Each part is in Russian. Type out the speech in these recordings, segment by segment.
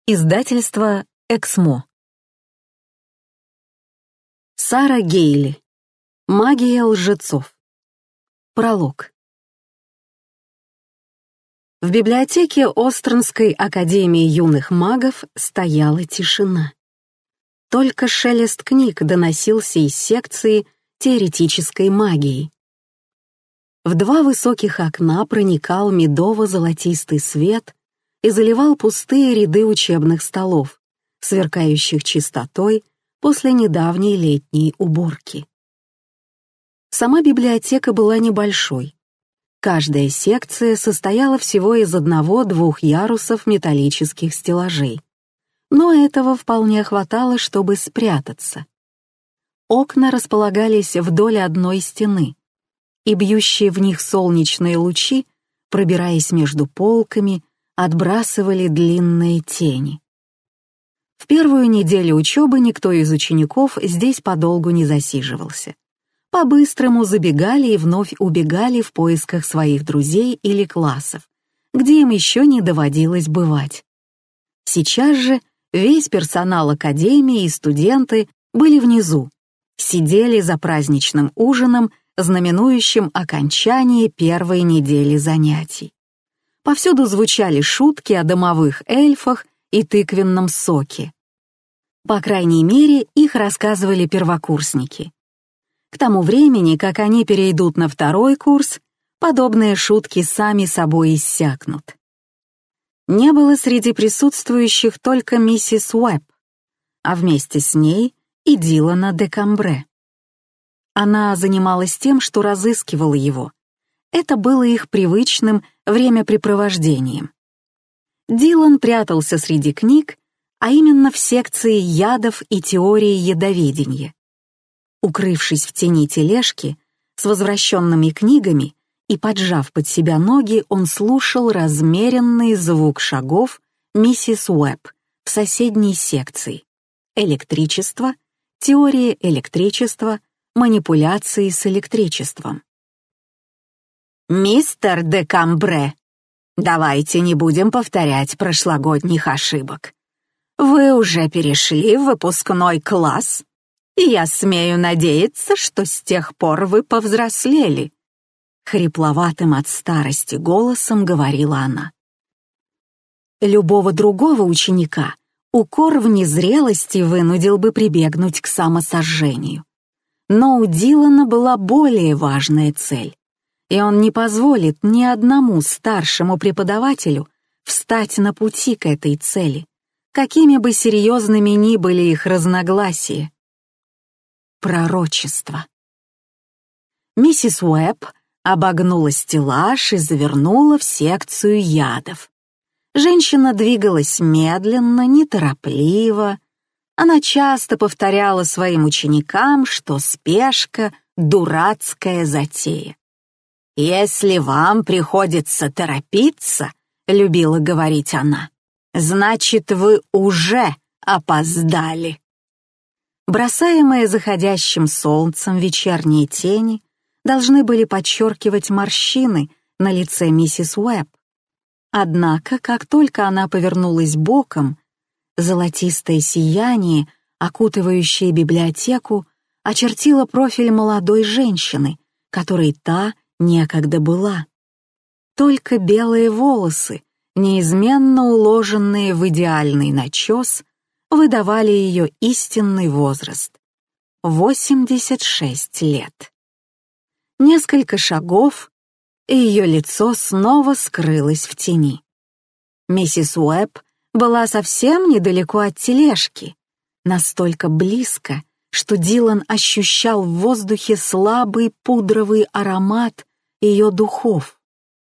Издательство «Эксмо». Сара Гейли. Магия лжецов. Пролог. В библиотеке Остернской академии юных магов стояла тишина. Только шелест книг доносился из секции теоретической магии. В два высоких окна проникал медово-золотистый свет и заливал пустые ряды учебных столов, сверкающих чистотой после недавней летней уборки. Сама библиотека была небольшой. Каждая секция состояла всего из 1-2 ярусов металлических стеллажей, но этого вполне хватало, чтобы спрятаться. Окна располагались вдоль одной стены, и бьющие в них солнечные лучи, пробираясь между полками, отбрасывали длинные тени. В первую неделю учебы никто из учеников здесь подолгу не засиживался. По-быстрому забегали и вновь убегали в поисках своих друзей или классов, где им еще не доводилось бывать. Сейчас же весь персонал академии и студенты были внизу, сидели за праздничным ужином, знаменующим окончание первой недели занятий. Повсюду звучали шутки о домовых эльфах и тыквенном соке. По крайней мере, их рассказывали первокурсники. К тому времени, как они перейдут на 2-й курс, подобные шутки сами собой иссякнут. Не было среди присутствующих только миссис Уэбб, а вместе с ней и Дилана де Камбре. Она занималась тем, что разыскивала его. Это было их привычным времяпрепровождением. Дилан прятался среди книг, а именно в секции ядов и теории ядоведения. Укрывшись в тени тележки с возвращенными книгами и поджав под себя ноги, он слушал размеренный звук шагов миссис Уэбб в соседней секции. Электричество, теория электричества, манипуляции с электричеством. «Мистер де Камбре, давайте не будем повторять прошлогодних ошибок. Вы уже перешли в выпускной класс, и я смею надеяться, что с тех пор вы повзрослели», — хрипловатым от старости голосом говорила она. Любого другого ученика укор в незрелости вынудил бы прибегнуть к самосожжению. Но у Дилана была более важная цель, и он не позволит ни одному старшему преподавателю встать на пути к этой цели, какими бы серьезными ни были их разногласия. Пророчество. Миссис Уэбб обогнула стеллаж и завернула в секцию ядов. Женщина двигалась медленно, неторопливо. Она часто повторяла своим ученикам, что спешка — дурацкая затея. «Если вам приходится торопиться, — любила говорить она, — значит, вы уже опоздали». Бросаемые заходящим солнцем вечерние тени должны были подчеркивать морщины на лице миссис Уэбб. Однако, как только она повернулась боком, золотистое сияние, окутывающее библиотеку, очертило профиль молодой женщины, которой та некогда была. Только белые волосы, неизменно уложенные в идеальный начес, выдавали ее истинный возраст — 86 лет. Несколько шагов, и ее лицо снова скрылось в тени. Миссис Уэбб была совсем недалеко от тележки, настолько близко, что Дилан ощущал в воздухе слабый пудровый аромат ее духов.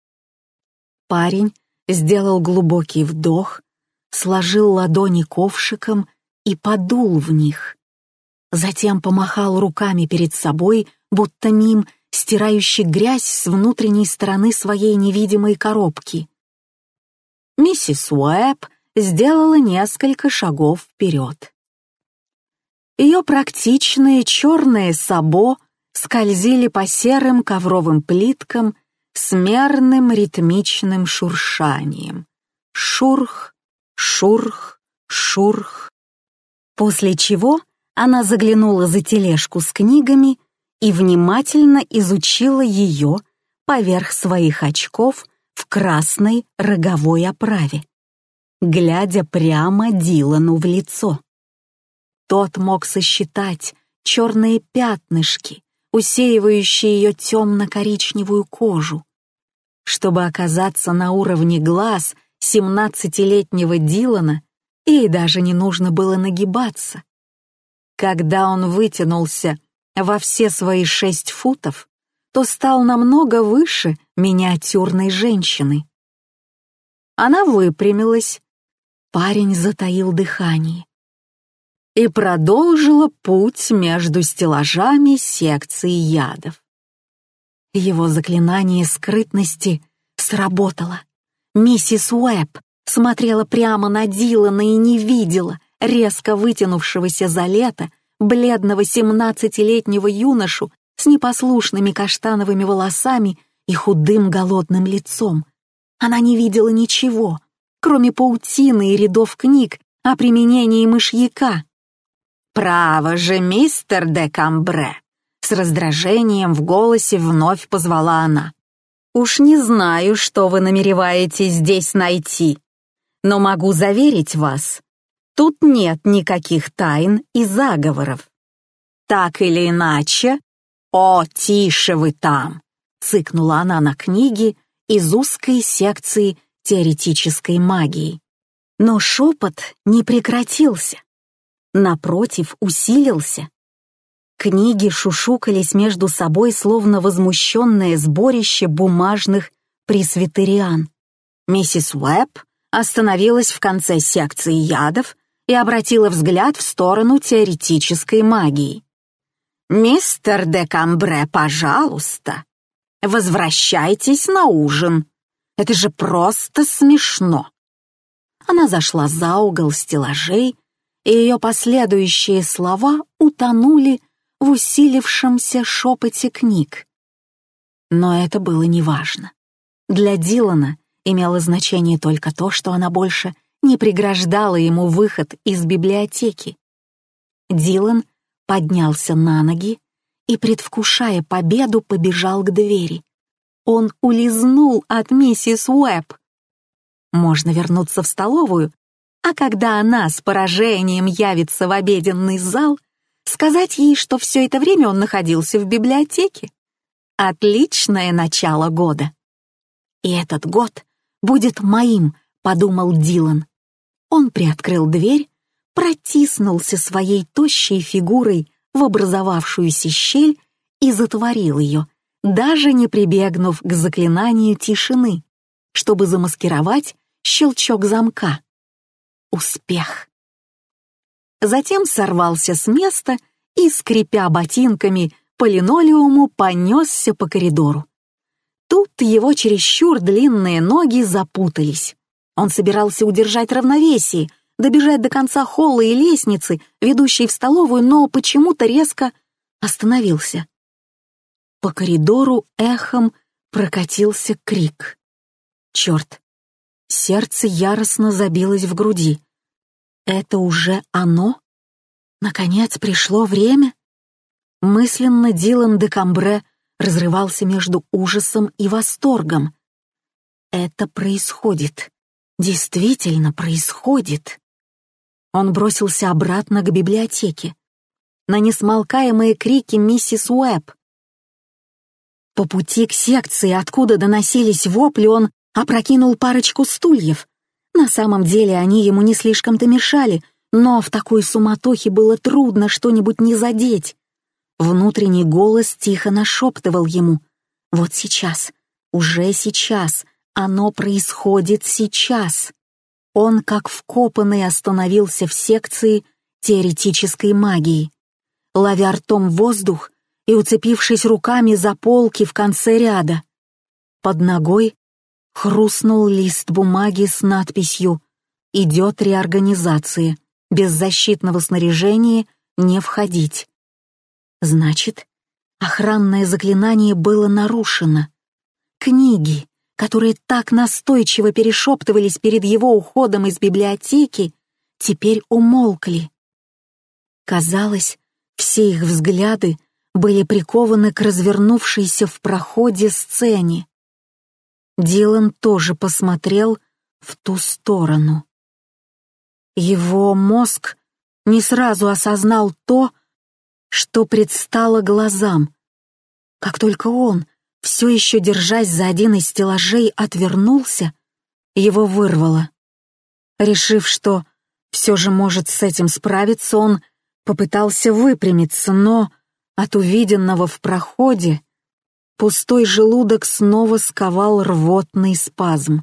Парень сделал глубокий вдох, сложил ладони ковшиком и подул в них. Затем помахал руками перед собой, будто мим, стирающий грязь с внутренней стороны своей невидимой коробки. Миссис Уэбб сделала несколько шагов вперед. Ее практичные черные сабо скользили по серым ковровым плиткам с мерным ритмичным шуршанием. Шурх, шурх, шурх. После чего она заглянула за тележку с книгами и внимательно изучила ее поверх своих очков в красной роговой оправе, глядя прямо Дилану в лицо. Тот мог сосчитать черные пятнышки, усеивающие ее темно-коричневую кожу. Чтобы оказаться на уровне глаз 17-летнего Дилана, ей даже не нужно было нагибаться. Когда он вытянулся во все свои 6 футов, то стал намного выше миниатюрной женщины. Она выпрямилась, парень затаил дыхание и продолжила путь между стеллажами секции ядов. Его заклинание скрытности сработало. Миссис Уэбб смотрела прямо на Дилана и не видела резко вытянувшегося за лето бледного 17-летнего юношу с непослушными каштановыми волосами и худым голодным лицом. Она не видела ничего, кроме паутины и рядов книг о применении мышьяка. «Право же, мистер де Камбре!» С раздражением в голосе вновь позвала она. «Уж не знаю, что вы намереваетесь здесь найти, но могу заверить вас, тут нет никаких тайн и заговоров. Так или иначе...» «О, тише вы там!» — цыкнула она на книги из узкой секции теоретической магии. Но шепот не прекратился. Напротив, усилился. Книги шушукались между собой, словно возмущенное сборище бумажных пресвитериан. Миссис Уэбб остановилась в конце секции ядов и обратила взгляд в сторону теоретической магии. «Мистер де Камбре, пожалуйста, возвращайтесь на ужин. Это же просто смешно». Она зашла за угол стеллажей, и ее последующие слова утонули в усилившемся шепоте книг. Но это было неважно. Для Дилана имело значение только то, что она больше не преграждала ему выход из библиотеки. Дилан поднялся на ноги и, предвкушая победу, побежал к двери. Он улизнул от миссис Уэбб. Можно вернуться в столовую, а когда она с поражением явится в обеденный зал, сказать ей, что все это время он находился в библиотеке. Отличное начало года. «И этот год будет моим», — подумал Дилан. Он приоткрыл дверь, протиснулся своей тощей фигурой в образовавшуюся щель и затворил ее, даже не прибегнув к заклинанию тишины, чтобы замаскировать щелчок замка. Успех. Затем сорвался с места и, скрипя ботинками по линолеуму, понесся по коридору. Тут его чересчур длинные ноги запутались. Он собирался удержать равновесие, добежать до конца холла и лестницы, ведущей в столовую, но почему-то резко остановился. По коридору эхом прокатился крик. Черт! Сердце яростно забилось в груди. Это уже оно? Наконец пришло время? Мысленно Дилан де Камбре разрывался между ужасом и восторгом. Это происходит. Действительно происходит. Он бросился обратно к библиотеке, на несмолкаемые крики миссис Уэбб. По пути к секции, откуда доносились вопли, он опрокинул парочку стульев. На самом деле они ему не слишком-то мешали, но в такой суматохе было трудно что-нибудь не задеть. Внутренний голос тихо нашептывал ему: «Вот сейчас, уже сейчас, оно происходит сейчас». Он, как вкопанный, остановился в секции теоретической магии, ловя ртом воздух и уцепившись руками за полки в конце ряда. Под ногой хрустнул лист бумаги с надписью «Идет реорганизация. Без защитного снаряжения не входить». Значит, охранное заклинание было нарушено. Книги, которые так настойчиво перешептывались перед его уходом из библиотеки, теперь умолкли. Казалось, все их взгляды были прикованы к развернувшейся в проходе сцене. Дилан тоже посмотрел в ту сторону. Его мозг не сразу осознал то, что предстало глазам. Как только он, все еще держась за один из стеллажей, отвернулся, его вырвало. Решив, что все же может с этим справиться, он попытался выпрямиться, но от увиденного в проходе пустой желудок снова сковал рвотный спазм.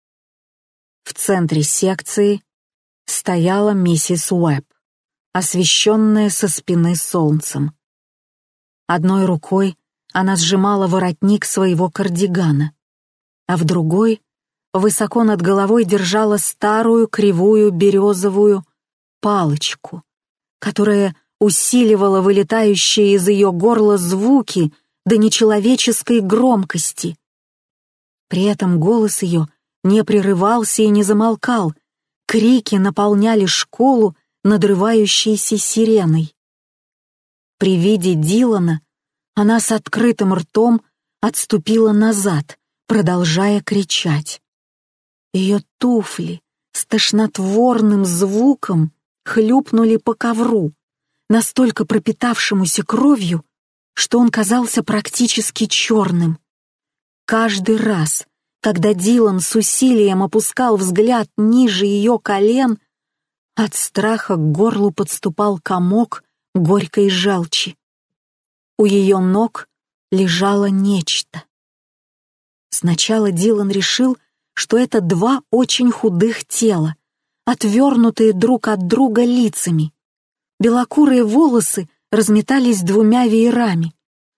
В центре секции стояла миссис Уэбб, освещенная со спины солнцем. Одной рукой она сжимала воротник своего кардигана, а в другой высоко над головой держала старую кривую березовую палочку, которая усиливала вылетающие из ее горла звуки до нечеловеческой громкости. При этом голос ее не прерывался и не замолкал, крики наполняли школу надрывающейся сиреной. При виде Дилана она с открытым ртом отступила назад, продолжая кричать. Ее туфли с тошнотворным звуком хлюпнули по ковру, настолько пропитавшемуся кровью, что он казался практически черным. Каждый раз, когда Дилан с усилием опускал взгляд ниже ее колен, от страха к горлу подступал комок горькой желчи. У ее ног лежало нечто. Сначала Дилан решил, что это два очень худых тела, отвернутые друг от друга лицами. Белокурые волосы разметались двумя веерами.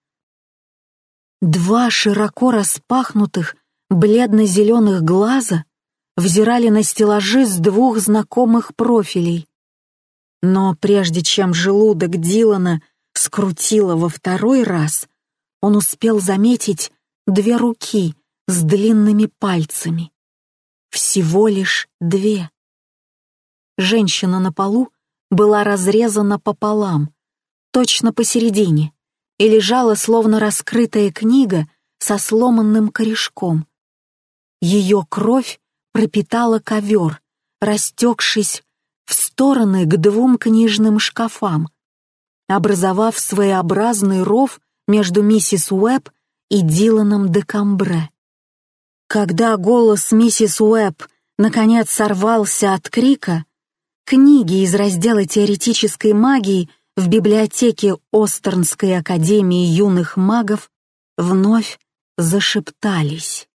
Два широко распахнутых, бледно-зеленых глаза взирали на стеллажи с двух знакомых профилей. Но прежде чем желудок Дилана скрутило во второй раз, он успел заметить две руки с длинными пальцами. Всего лишь две. Женщина на полу была разрезана пополам, точно посередине, и лежала словно раскрытая книга со сломанным корешком. Ее кровь пропитала ковер, растекшись в стороны к двум книжным шкафам, образовав своеобразный ров между миссис Уэбб и Диланом де Камбре. Когда голос миссис Уэбб наконец сорвался от крика, книги из раздела теоретической магии в библиотеке Остернской академии юных магов вновь зашептались.